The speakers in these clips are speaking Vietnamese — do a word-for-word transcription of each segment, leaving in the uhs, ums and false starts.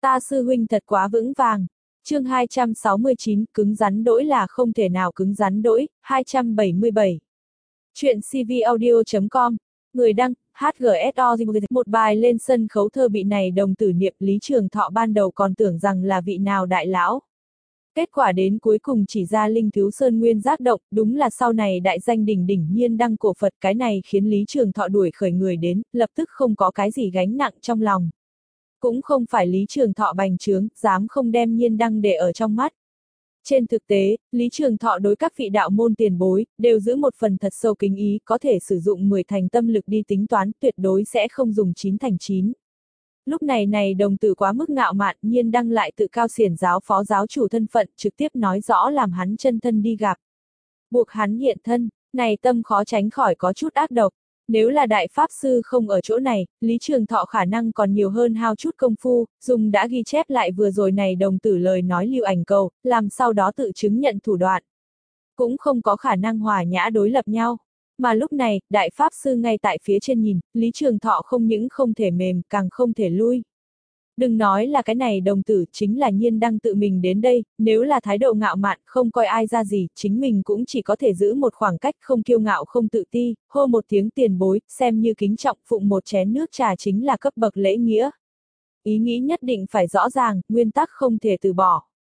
Ta sư huynh thật quá vững vàng. Chương hai trăm sáu mươi chín, cứng rắn đỗi là không thể nào cứng rắn đỗi, hai trăm bảy mươi bảy. Chuyện cvaudio chấm com, người đăng, hát giê ét o. Một bài lên sân khấu thơ bị này đồng tử niệm. Lý Trường Thọ ban đầu còn tưởng rằng là vị nào đại lão. Kết quả đến cuối cùng chỉ ra Linh Thiếu Sơn nguyên giác động, đúng là sau này đại danh đỉnh đỉnh Nhiên Đăng cổ Phật. Cái này khiến Lý Trường Thọ đuổi khởi người đến, lập tức không có cái gì gánh nặng trong lòng. Cũng không phải Lý Trường Thọ bành trướng, dám không đem Nhiên Đăng để ở trong mắt. Trên thực tế, Lý Trường Thọ đối các vị đạo môn tiền bối, đều giữ một phần thật sâu kính ý, có thể sử dụng mười thành tâm lực đi tính toán, tuyệt đối sẽ không dùng chín thành chín. Lúc này này đồng tử quá mức ngạo mạn, Nhiên Đăng lại tự cao xiển giáo phó giáo chủ thân phận, trực tiếp nói rõ làm hắn chân thân đi gặp. Buộc hắn hiện thân, này tâm khó tránh khỏi có chút ác độc. Nếu là đại pháp sư không ở chỗ này, Lý Trường Thọ khả năng còn nhiều hơn hao chút công phu, dùng đã ghi chép lại vừa rồi này đồng tử lời nói lưu ảnh cầu, làm sau đó tự chứng nhận thủ đoạn. Cũng không có khả năng hòa nhã đối lập nhau. Mà lúc này, đại pháp sư ngay tại phía trên nhìn, Lý Trường Thọ không những không thể mềm, càng không thể lui. Đừng nói là cái này đồng tử, chính là Nhiên Đăng tự mình đến đây, nếu là thái độ ngạo mạn, không coi ai ra gì, chính mình cũng chỉ có thể giữ một khoảng cách, không kiêu ngạo không tự ti, hô một tiếng tiền bối, xem như kính trọng, phụng một chén nước trà chính là cấp bậc lễ nghĩa. Ý nghĩ nhất định phải rõ ràng, nguyên tắc không thể từ bỏ.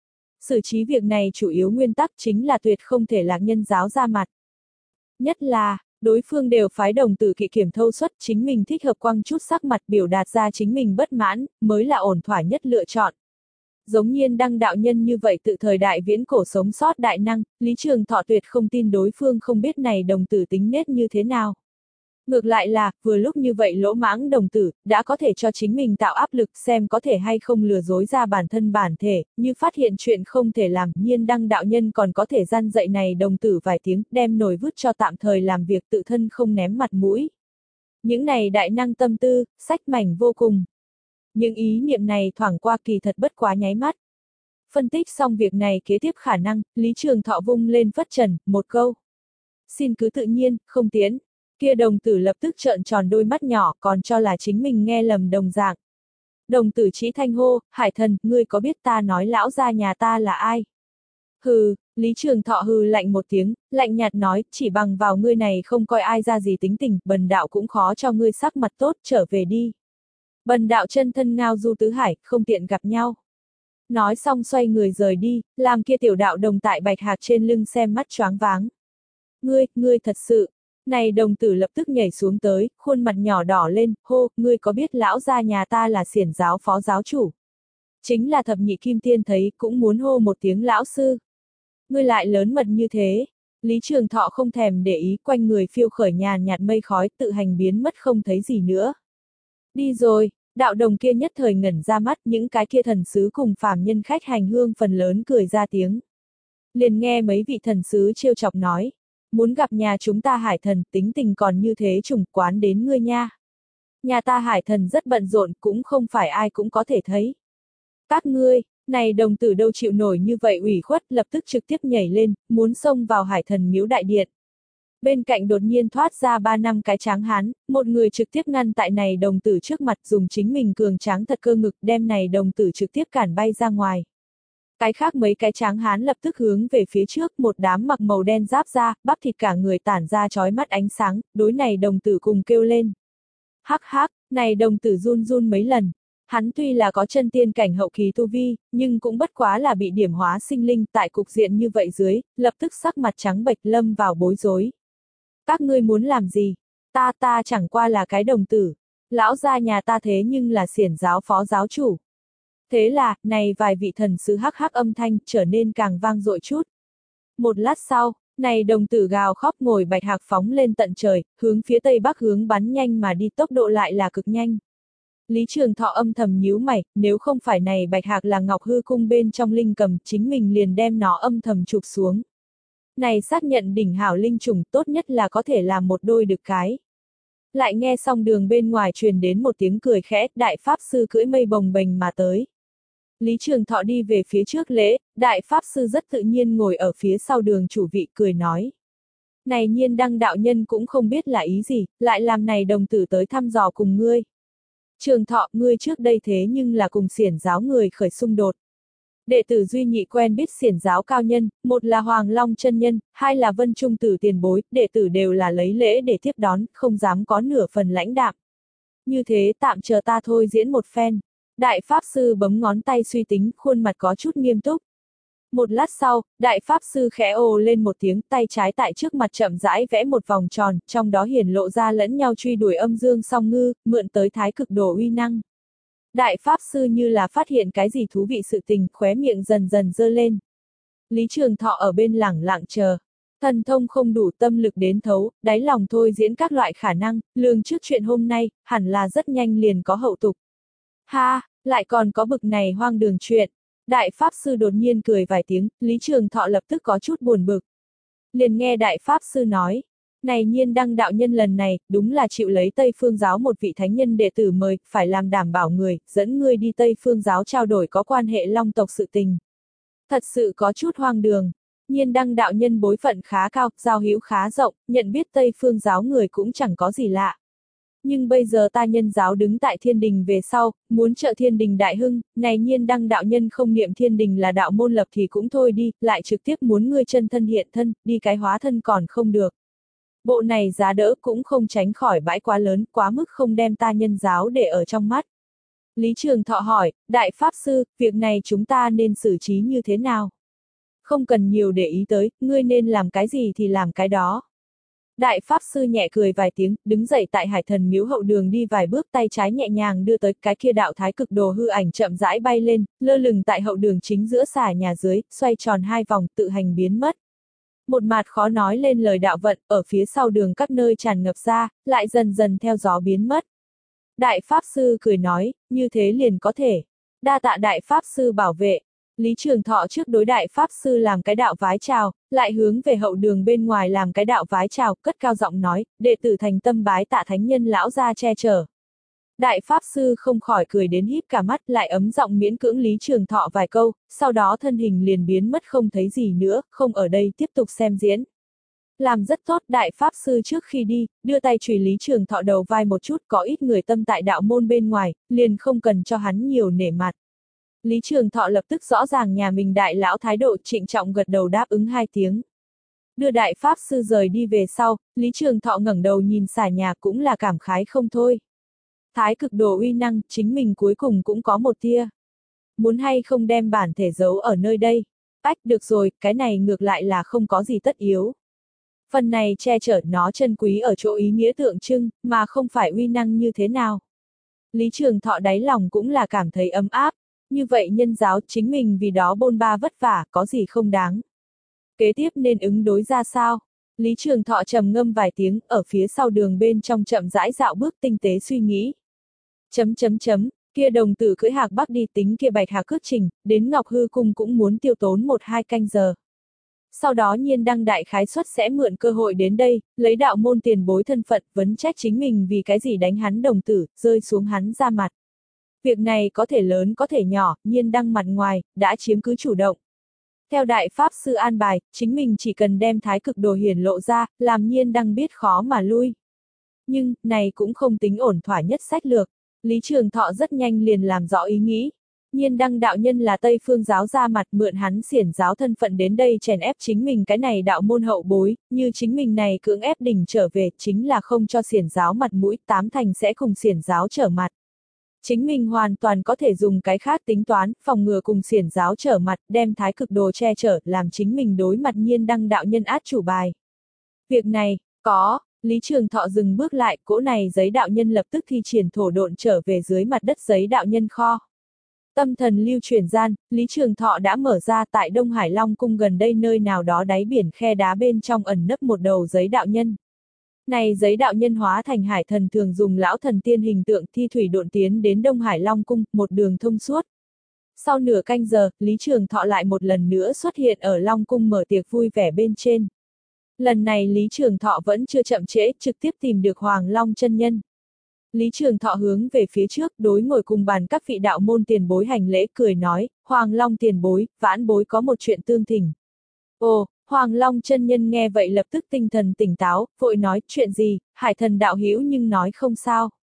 Xử trí việc này chủ yếu nguyên tắc chính là tuyệt không thể lạc nhân giáo ra mặt. Nhất là, đối phương đều phái đồng tử kỵ kiểm thâu suất, chính mình thích hợp quăng chút sắc mặt biểu đạt ra chính mình bất mãn, mới là ổn thỏa nhất lựa chọn. Giống Nhiên Đăng đạo nhân như vậy tự thời đại viễn cổ sống sót đại năng, Lý Trường Thọ tuyệt không tin đối phương không biết này đồng tử tính nết như thế nào. Ngược lại là, vừa lúc như vậy lỗ mãng đồng tử, đã có thể cho chính mình tạo áp lực xem có thể hay không lừa dối ra bản thân bản thể, như phát hiện chuyện không thể làm, Nhiên Đăng đạo nhân còn có thể gian dạy này đồng tử vài tiếng, đem nổi vứt cho tạm thời làm việc tự thân không ném mặt mũi. Những này đại năng tâm tư, sách mảnh vô cùng. Những ý niệm này thoảng qua kỳ thật bất quá nháy mắt. Phân tích xong việc này kế tiếp khả năng, Lý Trường Thọ vung lên phất trần, một câu. Xin cứ tự nhiên, không tiến. Kia đồng tử lập tức trợn tròn đôi mắt nhỏ, còn cho là chính mình nghe lầm đồng dạng. Đồng tử chỉ thanh hô, Hải Thần, ngươi có biết ta nói lão gia nhà ta là ai? Hừ, Lý Trường Thọ hừ lạnh một tiếng, lạnh nhạt nói, chỉ bằng vào ngươi này không coi ai ra gì tính tình, bần đạo cũng khó cho ngươi sắc mặt tốt, trở về đi. Bần đạo chân thân ngao du tứ hải, không tiện gặp nhau. Nói xong xoay người rời đi, làm kia tiểu đạo đồng tại bạch hạc trên lưng xem mắt choáng váng. Ngươi, ngươi thật sự. Này đồng tử lập tức nhảy xuống tới, khuôn mặt nhỏ đỏ lên, hô, ngươi có biết lão gia nhà ta là xiển giáo phó giáo chủ? Chính là thập nhị kim tiên thấy, cũng muốn hô một tiếng lão sư. Ngươi lại lớn mật như thế. Lý Trường Thọ không thèm để ý, quanh người phiêu khởi nhàn nhạt mây khói, tự hành biến mất không thấy gì nữa. Đi rồi, đạo đồng kia nhất thời ngẩn ra mắt, những cái kia thần sứ cùng phàm nhân khách hành hương phần lớn cười ra tiếng. Liền nghe mấy vị thần sứ trêu chọc nói. Muốn gặp nhà chúng ta Hải Thần, tính tình còn như thế trùng quán đến ngươi nha. Nhà ta Hải Thần rất bận rộn, cũng không phải ai cũng có thể thấy. Các ngươi, này đồng tử đâu chịu nổi như vậy ủy khuất, lập tức trực tiếp nhảy lên, muốn xông vào Hải Thần miếu đại điện. Bên cạnh đột nhiên thoát ra ba năm cái tráng hán, một người trực tiếp ngăn tại này đồng tử trước mặt, dùng chính mình cường tráng thật cơ ngực đem này đồng tử trực tiếp cản bay ra ngoài. Cái khác mấy cái tráng hán lập tức hướng về phía trước, một đám mặc màu đen giáp ra, bắp thịt cả người tản ra chói mắt ánh sáng, đối này đồng tử cùng kêu lên. Hắc hắc, này đồng tử run run mấy lần. Hắn tuy là có chân tiên cảnh hậu kỳ tu vi, nhưng cũng bất quá là bị điểm hóa sinh linh, tại cục diện như vậy dưới, lập tức sắc mặt trắng bệch lâm vào bối rối. Các ngươi muốn làm gì? Ta ta chẳng qua là cái đồng tử. Lão gia nhà ta thế nhưng là xiển giáo phó giáo chủ. Thế là, này vài vị thần sứ hắc hắc âm thanh trở nên càng vang dội chút. Một lát sau, này đồng tử gào khóc ngồi bạch hạc phóng lên tận trời, hướng phía tây bắc hướng bắn nhanh mà đi, tốc độ lại là cực nhanh. Lý Trường Thọ âm thầm nhíu mày, nếu không phải này bạch hạc là ngọc hư cung bên trong linh cầm, chính mình liền đem nó âm thầm chụp xuống. Này xác nhận đỉnh hảo linh trùng, tốt nhất là có thể làm một đôi đực cái. Lại nghe xong đường bên ngoài truyền đến một tiếng cười khẽ, đại pháp sư cưỡi mây bồng bềnh mà tới. Lý Trường Thọ đi về phía trước lễ, đại pháp sư rất tự nhiên ngồi ở phía sau đường chủ vị cười nói. Này Nhiên Đăng đạo nhân cũng không biết là ý gì, lại làm này đồng tử tới thăm dò cùng ngươi. Trường Thọ, ngươi trước đây thế nhưng là cùng xiển giáo người khởi xung đột. Đệ tử duy nhị quen biết xiển giáo cao nhân, một là Hoàng Long chân nhân, hai là Vân Trung tử tiền bối, đệ tử đều là lấy lễ để tiếp đón, không dám có nửa phần lãnh đạm. Như thế tạm chờ ta thôi diễn một phen. Đại Pháp Sư bấm ngón tay suy tính, khuôn mặt có chút nghiêm túc. Một lát sau, Đại Pháp Sư khẽ ồ lên một tiếng, tay trái tại trước mặt chậm rãi vẽ một vòng tròn, trong đó hiển lộ ra lẫn nhau truy đuổi âm dương song ngư, mượn tới thái cực đồ uy năng. Đại Pháp Sư như là phát hiện cái gì thú vị sự tình, khóe miệng dần dần dơ lên. Lý Trường Thọ ở bên lẳng lặng chờ. Thần thông không đủ, tâm lực đến thấu, đáy lòng thôi diễn các loại khả năng, lường trước chuyện hôm nay, hẳn là rất nhanh liền có hậu tục. Ha, lại còn có bực này hoang đường chuyện. Đại Pháp Sư đột nhiên cười vài tiếng, Lý Trường Thọ lập tức có chút buồn bực. Liền nghe Đại Pháp Sư nói, này Nhiên Đăng đạo nhân lần này, đúng là chịu lấy Tây Phương giáo một vị thánh nhân đệ tử mời, phải làm đảm bảo người, dẫn ngươi đi Tây Phương giáo trao đổi có quan hệ long tộc sự tình. Thật sự có chút hoang đường. Nhiên Đăng đạo nhân bối phận khá cao, giao hữu khá rộng, nhận biết Tây Phương giáo người cũng chẳng có gì lạ. Nhưng bây giờ ta Nhân giáo đứng tại thiên đình về sau, muốn trợ thiên đình đại hưng, này Nhiên Đăng đạo nhân không niệm thiên đình là đạo môn lập thì cũng thôi đi, lại trực tiếp muốn ngươi chân thân hiện thân, đi cái hóa thân còn không được. Bộ này giá đỡ cũng không tránh khỏi bãi quá lớn, quá mức không đem ta Nhân giáo để ở trong mắt. Lý Trường Thọ hỏi, Đại Pháp Sư, việc này chúng ta nên xử trí như thế nào? Không cần nhiều để ý tới, ngươi nên làm cái gì thì làm cái đó. Đại Pháp Sư nhẹ cười vài tiếng, đứng dậy tại Hải Thần miếu hậu đường đi vài bước, tay trái nhẹ nhàng đưa tới cái kia đạo thái cực đồ hư ảnh chậm rãi bay lên, lơ lửng tại hậu đường chính giữa xà nhà dưới, xoay tròn hai vòng tự hành biến mất. Một mạt khó nói lên lời đạo vận, ở phía sau đường các nơi tràn ngập ra, lại dần dần theo gió biến mất. Đại Pháp Sư cười nói, như thế liền có thể. Đa tạ Đại Pháp Sư bảo vệ. Lý Trường Thọ trước đối Đại Pháp Sư làm cái đạo vái chào, lại hướng về hậu đường bên ngoài làm cái đạo vái chào, cất cao giọng nói, đệ tử thành tâm bái tạ thánh nhân lão gia che chở. Đại Pháp Sư không khỏi cười đến híp cả mắt, lại ấm giọng miễn cưỡng Lý Trường Thọ vài câu, sau đó thân hình liền biến mất không thấy gì nữa, không ở đây tiếp tục xem diễn. Làm rất tốt, Đại Pháp Sư trước khi đi, đưa tay chùy Lý Trường Thọ đầu vai một chút, có ít người tâm tại đạo môn bên ngoài, liền không cần cho hắn nhiều nể mặt. Lý Trường Thọ lập tức rõ ràng nhà mình đại lão thái độ, trịnh trọng gật đầu đáp ứng hai tiếng. Đưa Đại Pháp Sư rời đi về sau, Lý Trường Thọ ngẩng đầu nhìn xà nhà cũng là cảm khái không thôi. Thái cực đồ uy năng, chính mình cuối cùng cũng có một tia. Muốn hay không đem bản thể giấu ở nơi đây? Ách, được rồi, cái này ngược lại là không có gì tất yếu. Phần này che chở nó chân quý ở chỗ ý nghĩa tượng trưng, mà không phải uy năng như thế nào. Lý Trường Thọ đáy lòng cũng là cảm thấy ấm áp. Như vậy nhân giáo chính mình vì đó bôn ba vất vả, có gì không đáng. Kế tiếp nên ứng đối ra sao? Lý Trường Thọ trầm ngâm vài tiếng, ở phía sau đường bên trong chậm rãi dạo bước tinh tế suy nghĩ. Chấm chấm chấm, kia đồng tử cưỡi hạc bắc đi tính kia bạch hạc cước trình, đến Ngọc Hư Cung cũng muốn tiêu tốn một hai canh giờ. Sau đó Nhiên Đăng đại khái suất sẽ mượn cơ hội đến đây, lấy đạo môn tiền bối thân phận, vấn trách chính mình vì cái gì đánh hắn đồng tử, rơi xuống hắn ra mặt. Việc này có thể lớn có thể nhỏ, Nhiên Đăng mặt ngoài, đã chiếm cứ chủ động. Theo Đại Pháp Sư an bài, chính mình chỉ cần đem thái cực đồ hiển lộ ra, làm Nhiên Đăng biết khó mà lui. Nhưng, này cũng không tính ổn thỏa nhất sách lược. Lý Trường Thọ rất nhanh liền làm rõ ý nghĩ. Nhiên Đăng đạo nhân là Tây Phương giáo ra mặt, mượn hắn xiển giáo thân phận đến đây chèn ép chính mình cái này đạo môn hậu bối, như chính mình này cưỡng ép đỉnh trở về, chính là không cho xiển giáo mặt mũi, tám thành sẽ cùng xiển giáo trở mặt. Chính mình hoàn toàn có thể dùng cái khác tính toán, phòng ngừa cùng xiển giáo trở mặt, đem thái cực đồ che chở, làm chính mình đối mặt Nhiên Đăng đạo nhân át chủ bài. Việc này, có, Lý Trường Thọ dừng bước lại, cỗ này giấy đạo nhân lập tức thi triển thổ độn trở về dưới mặt đất giấy đạo nhân kho. Tâm thần lưu chuyển gian, Lý Trường Thọ đã mở ra tại Đông Hải Long Cung gần đây nơi nào đó đáy biển khe đá bên trong ẩn nấp một đầu giấy đạo nhân. Này giấy đạo nhân hóa thành hải thần thường dùng lão thần tiên hình tượng thi thủy độn tiến đến Đông Hải Long Cung, một đường thông suốt. Sau nửa canh giờ, Lý Trường Thọ lại một lần nữa xuất hiện ở Long Cung mở tiệc vui vẻ bên trên. Lần này Lý Trường Thọ vẫn chưa chậm trễ, trực tiếp tìm được Hoàng Long chân nhân. Lý Trường Thọ hướng về phía trước, đối ngồi cùng bàn các vị đạo môn tiền bối hành lễ, cười nói, Hoàng Long tiền bối, vãn bối có một chuyện tương thỉnh. Ồ, Hoàng Long chân nhân nghe vậy lập tức tinh thần tỉnh táo, vội nói, chuyện gì, hải thần đạo hữu nhưng nói không sao.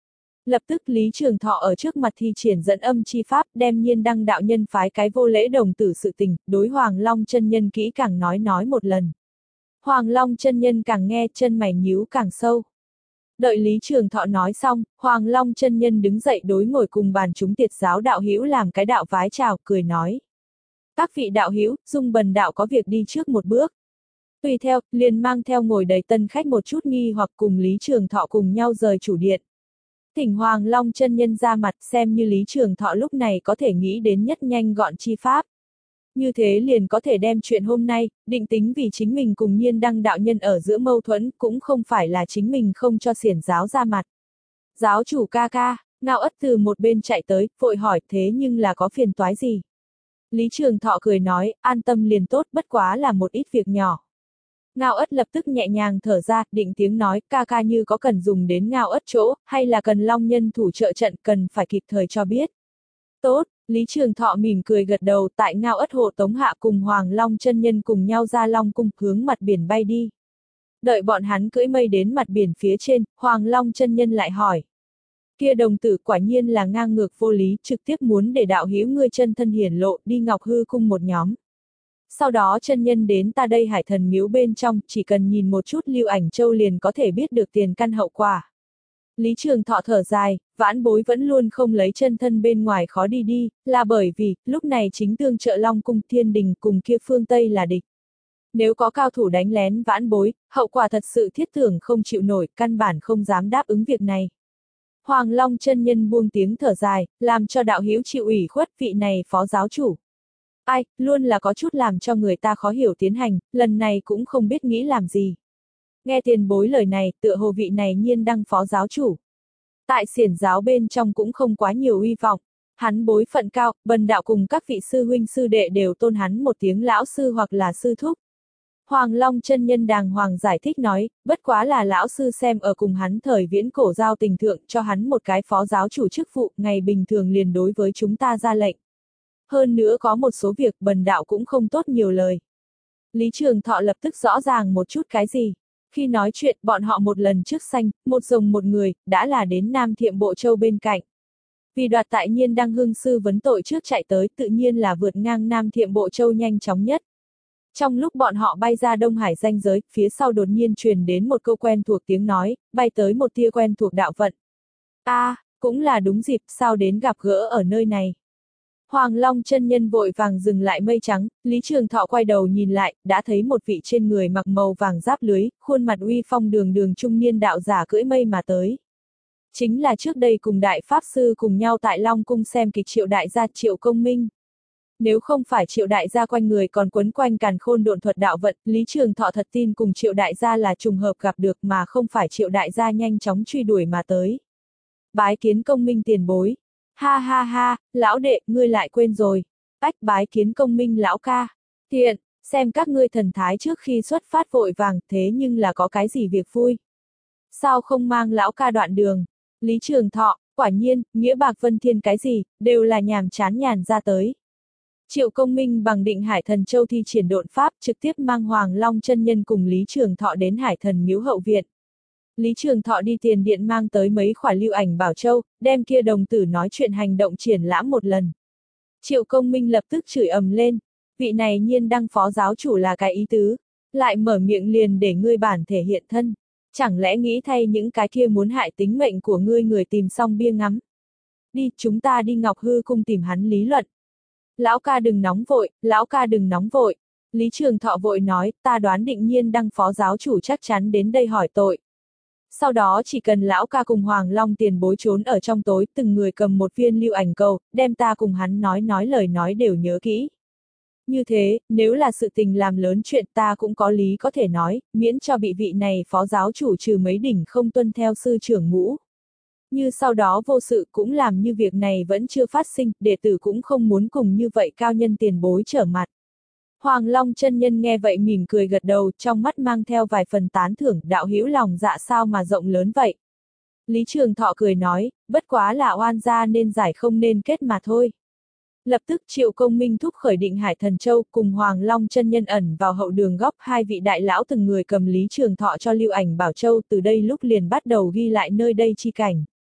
Lập tức Lý Trường Thọ ở trước mặt thi triển dẫn âm chi pháp, đem Nhiên Đăng đạo nhân phái cái vô lễ đồng tử sự tình, đối Hoàng Long chân nhân kỹ càng nói nói một lần. Hoàng Long chân nhân càng nghe chân mày nhíu càng sâu. Đợi Lý Trường Thọ nói xong, Hoàng Long chân nhân đứng dậy đối ngồi cùng bàn chúng tiệt giáo đạo hữu làm cái đạo vái chào, cười nói. Các vị đạo hữu, Dung Bần đạo có việc đi trước một bước. Tùy theo, liền mang theo ngồi đầy tân khách một chút nghi hoặc cùng Lý Trường Thọ cùng nhau rời chủ điện. Thỉnh Hoàng Long chân nhân ra mặt xem như Lý Trường Thọ lúc này có thể nghĩ đến nhất nhanh gọn chi pháp. Như thế liền có thể đem chuyện hôm nay, định tính vì chính mình cùng Nhiên Đăng đạo nhân ở giữa mâu thuẫn, cũng không phải là chính mình không cho xiển giáo ra mặt. Giáo chủ ca ca, Ngao Ất từ một bên chạy tới, vội hỏi thế nhưng là có phiền toái gì? Lý Trường Thọ cười nói, an tâm liền tốt, bất quá là một ít việc nhỏ. Ngao Ất lập tức nhẹ nhàng thở ra, định tiếng nói, ca ca như có cần dùng đến Ngao Ất chỗ, hay là cần Long nhân thủ trợ trận, cần phải kịp thời cho biết. Tốt, Lý Trường Thọ mỉm cười gật đầu, tại Ngao Ất hộ tống hạ cùng Hoàng Long chân nhân cùng nhau ra Long cung, hướng mặt biển bay đi. Đợi bọn hắn cưỡi mây đến mặt biển phía trên, Hoàng Long chân nhân lại hỏi. Kia đồng tử quả nhiên là ngang ngược vô lý, trực tiếp muốn để đạo hữu ngươi chân thân hiển lộ, đi Ngọc Hư cung một nhóm. Sau đó chân nhân đến ta đây Hải Thần miếu bên trong, chỉ cần nhìn một chút Lưu Ảnh Châu liền có thể biết được tiền căn hậu quả. Lý Trường Thọ thở dài, vãn bối vẫn luôn không lấy chân thân bên ngoài khó đi đi, là bởi vì, lúc này chính tương trợ Long cung Thiên Đình cùng kia phương Tây là địch. Nếu có cao thủ đánh lén vãn bối, hậu quả thật sự thiết tưởng không chịu nổi, căn bản không dám đáp ứng việc này. Hoàng Long chân nhân buông tiếng thở dài, làm cho đạo hữu chịu ủy khuất vị này phó giáo chủ. Ai, luôn là có chút làm cho người ta khó hiểu tiến hành, lần này cũng không biết nghĩ làm gì. Nghe tiền bối lời này, tựa hồ vị này Nhiên Đăng phó giáo chủ. Tại xiển giáo bên trong cũng không quá nhiều uy vọng. Hắn bối phận cao, Bần đạo cùng các vị sư huynh sư đệ đều tôn hắn một tiếng lão sư hoặc là sư thúc. Hoàng Long chân nhân đàng hoàng giải thích nói, bất quá là lão sư xem ở cùng hắn thời viễn cổ giao tình thượng cho hắn một cái phó giáo chủ chức vụ, ngày bình thường liền đối với chúng ta ra lệnh. Hơn nữa có một số việc Bần đạo cũng không tốt nhiều lời. Lý Trường Thọ lập tức rõ ràng một chút cái gì. Khi nói chuyện bọn họ một lần trước sanh, một rồng một người, đã là đến Nam Thiệm Bộ Châu bên cạnh. Vì đoạt tại Nhiên Đăng hương sư vấn tội trước chạy tới tự nhiên là vượt ngang Nam Thiệm Bộ Châu nhanh chóng nhất. Trong lúc bọn họ bay ra Đông Hải ranh giới, phía sau đột nhiên truyền đến một câu quen thuộc tiếng nói, bay tới một tia quen thuộc đạo vận. A, à, cũng là đúng dịp, sao đến gặp gỡ ở nơi này. Hoàng Long chân nhân vội vàng dừng lại mây trắng, Lý Trường Thọ quay đầu nhìn lại, đã thấy một vị trên người mặc màu vàng giáp lưới, khuôn mặt uy phong đường đường trung niên đạo giả cưỡi mây mà tới. Chính là trước đây cùng đại pháp sư cùng nhau tại Long cung xem kịch Triệu đại gia Triệu Công Minh. Nếu không phải Triệu đại gia quanh người còn quấn quanh càn khôn độn thuật đạo vận, Lý Trường Thọ thật tin cùng Triệu đại gia là trùng hợp gặp được mà không phải Triệu đại gia nhanh chóng truy đuổi mà tới. Bái kiến Công Minh tiền bối. Ha ha ha, lão đệ, ngươi lại quên rồi. Ách bái kiến Công Minh lão ca. Thiện, xem các ngươi thần thái trước khi xuất phát vội vàng, thế nhưng là có cái gì việc vui. Sao không mang lão ca đoạn đường? Lý Trường Thọ, quả nhiên, nghĩa bạc vân thiên cái gì, đều là nhàm chán nhàn ra tới. Triệu Công Minh bằng Định Hải Thần Châu thi triển độn pháp, trực tiếp mang Hoàng Long chân nhân cùng Lý Trường Thọ đến Hải Thần miếu hậu viện. Lý Trường Thọ đi tiền điện mang tới mấy khỏa lưu ảnh bảo châu, đem kia đồng tử nói chuyện hành động triển lãm một lần. Triệu Công Minh lập tức chửi ầm lên, vị này Nhiên Đăng phó giáo chủ là cái ý tứ, lại mở miệng liền để ngươi bản thể hiện thân, chẳng lẽ nghĩ thay những cái kia muốn hại tính mệnh của ngươi người tìm xong bia ngắm. Đi, chúng ta đi Ngọc Hư cung tìm hắn lý luận. Lão ca đừng nóng vội, lão ca đừng nóng vội. Lý Trường Thọ vội nói, ta đoán định Nhiên Đăng phó giáo chủ chắc chắn đến đây hỏi tội. Sau đó chỉ cần lão ca cùng Hoàng Long tiền bối trốn ở trong tối, từng người cầm một viên lưu ảnh cầu, đem ta cùng hắn nói nói lời nói đều nhớ kỹ. Như thế, nếu là sự tình làm lớn chuyện ta cũng có lý có thể nói, miễn cho bị vị này phó giáo chủ trừ mấy đỉnh không tuân theo sư trưởng ngũ. Như sau đó vô sự cũng làm như việc này vẫn chưa phát sinh, đệ tử cũng không muốn cùng như vậy cao nhân tiền bối trở mặt. Hoàng Long chân nhân nghe vậy mỉm cười gật đầu, trong mắt mang theo vài phần tán thưởng, đạo hữu lòng dạ sao mà rộng lớn vậy. Lý Trường Thọ cười nói, bất quá là oan gia nên giải không nên kết mà thôi. Lập tức Triệu Công Minh thúc khởi Định Hải Thần Châu cùng Hoàng Long chân nhân ẩn vào hậu đường góc, hai vị đại lão từng người cầm Lý Trường Thọ cho lưu ảnh bảo châu, từ đây lúc liền bắt đầu ghi lại nơi đây chi cảnh.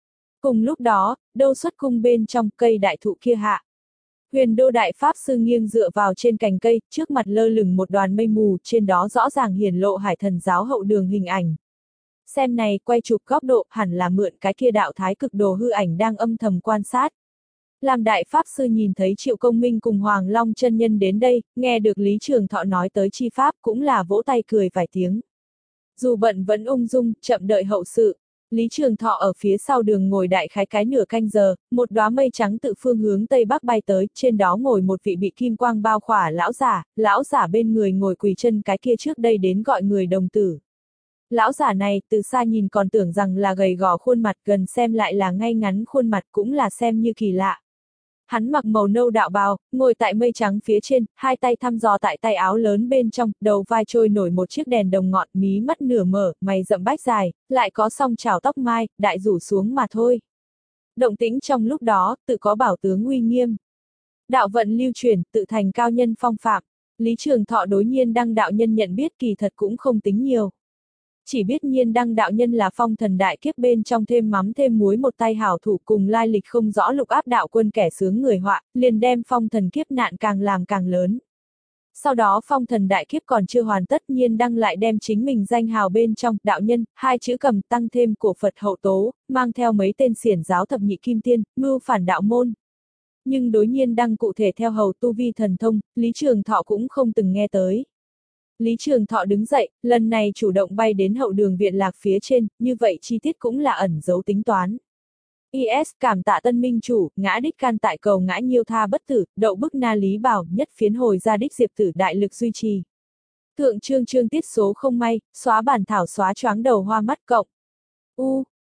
Cùng lúc đó, đâu xuất cung bên trong cây đại thụ kia hạ. Huyền Đô Đại Pháp Sư nghiêng dựa vào trên cành cây, trước mặt lơ lửng một đoàn mây mù, trên đó rõ ràng hiển lộ Hải Thần giáo hậu đường hình ảnh. Xem này, quay chụp góc độ, hẳn là mượn cái kia đạo thái cực đồ hư ảnh đang âm thầm quan sát. Làm Đại Pháp Sư nhìn thấy Triệu Công Minh cùng Hoàng Long chân nhân đến đây, nghe được Lý Trường Thọ nói tới chi pháp cũng là vỗ tay cười vài tiếng. Dù bận vẫn ung dung, chậm đợi hậu sự. Lý Trường Thọ ở phía sau đường ngồi đại khái cái nửa canh giờ, một đóa mây trắng tự phương hướng tây bắc bay tới, trên đó ngồi một vị bị kim quang bao khỏa lão giả, lão giả bên người ngồi quỳ chân cái kia trước đây đến gọi người đồng tử. Lão giả này, từ xa nhìn còn tưởng rằng là gầy gò khuôn mặt, gần xem lại là ngay ngắn khuôn mặt cũng là xem như kỳ lạ. Hắn mặc màu nâu đạo bào, ngồi tại mây trắng phía trên, hai tay thăm dò tại tay áo lớn bên trong, đầu vai trôi nổi một chiếc đèn đồng ngọn, mí mắt nửa mở, mày rậm bách dài, lại có song trào tóc mai, đại rủ xuống mà thôi. Động tĩnh trong lúc đó, tự có bảo tướng uy nghiêm. Đạo vận lưu truyền, tự thành cao nhân phong phạm. Lý Trường Thọ đối Nhiên Đăng đạo nhân nhận biết kỳ thật cũng không tính nhiều. Chỉ biết Nhiên Đăng đạo nhân là phong thần đại kiếp bên trong thêm mắm thêm muối một tay hảo thủ cùng lai lịch không rõ lục áp đạo quân kẻ sướng người họa, liền đem phong thần kiếp nạn càng làm càng lớn. Sau đó phong thần đại kiếp còn chưa hoàn tất, Nhiên Đăng lại đem chính mình danh hào bên trong đạo nhân, hai chữ cầm tăng thêm của Phật hậu tố, mang theo mấy tên xiển giáo thập nhị kim tiên, mưu phản đạo môn. Nhưng đối Nhiên Đăng cụ thể theo hầu tu vi thần thông, Lý Trường Thọ cũng không từng nghe tới. Lý Trường Thọ đứng dậy, lần này chủ động bay đến hậu đường viện lạc phía trên, như vậy chi tiết cũng là ẩn dấu tính toán. i ét cảm tạ tân minh chủ, ngã đích can tại cầu ngã nhiêu tha bất tử, đậu bức na lý bảo, nhất phiến hồi ra đích diệp tử đại lực duy trì. Thượng chương chương tiết số không may, xóa bản thảo xóa choáng đầu hoa mắt cộng. U.